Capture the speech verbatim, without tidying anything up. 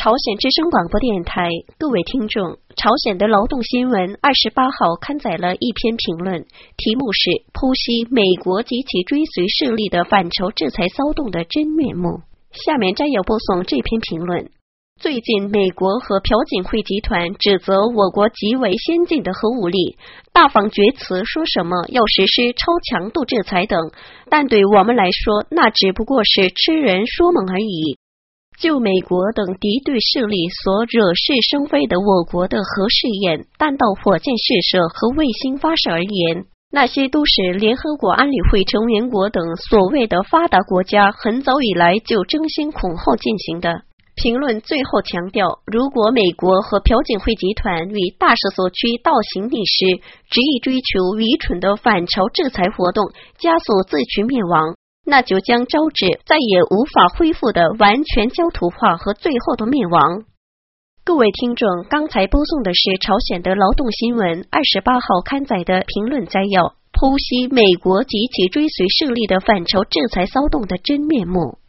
朝鲜之声广播电台，各位听众，朝鲜的劳动新闻二十八号刊载了一篇评论，题目是剖析美国及其追随势力的反朝制裁骚动的真面目。下面摘要播送这篇评论。最近美国和朴槿惠集团指责我国极为先进的核武力，大放厥词，说什么要实施超强度制裁等，但对我们来说，那只不过是痴人说梦而已。就美国等敌对势力所惹是生非的我国的核试验、弹道火箭试射和卫星发射而言，那些都是联合国安理会成员国等所谓的发达国家很早以来就争先恐后进行的。评论最后强调，如果美国和朴槿惠集团与大势所趋倒行逆施，执意追求愚蠢的反朝制裁活动，加速自取灭亡，那就将招致再也无法恢复的完全焦土化和最后的灭亡。各位听众，刚才播送的是朝鲜的劳动新闻二十八号刊载的评论摘要，剖析美国及其追随势力的反朝制裁骚动的真面目。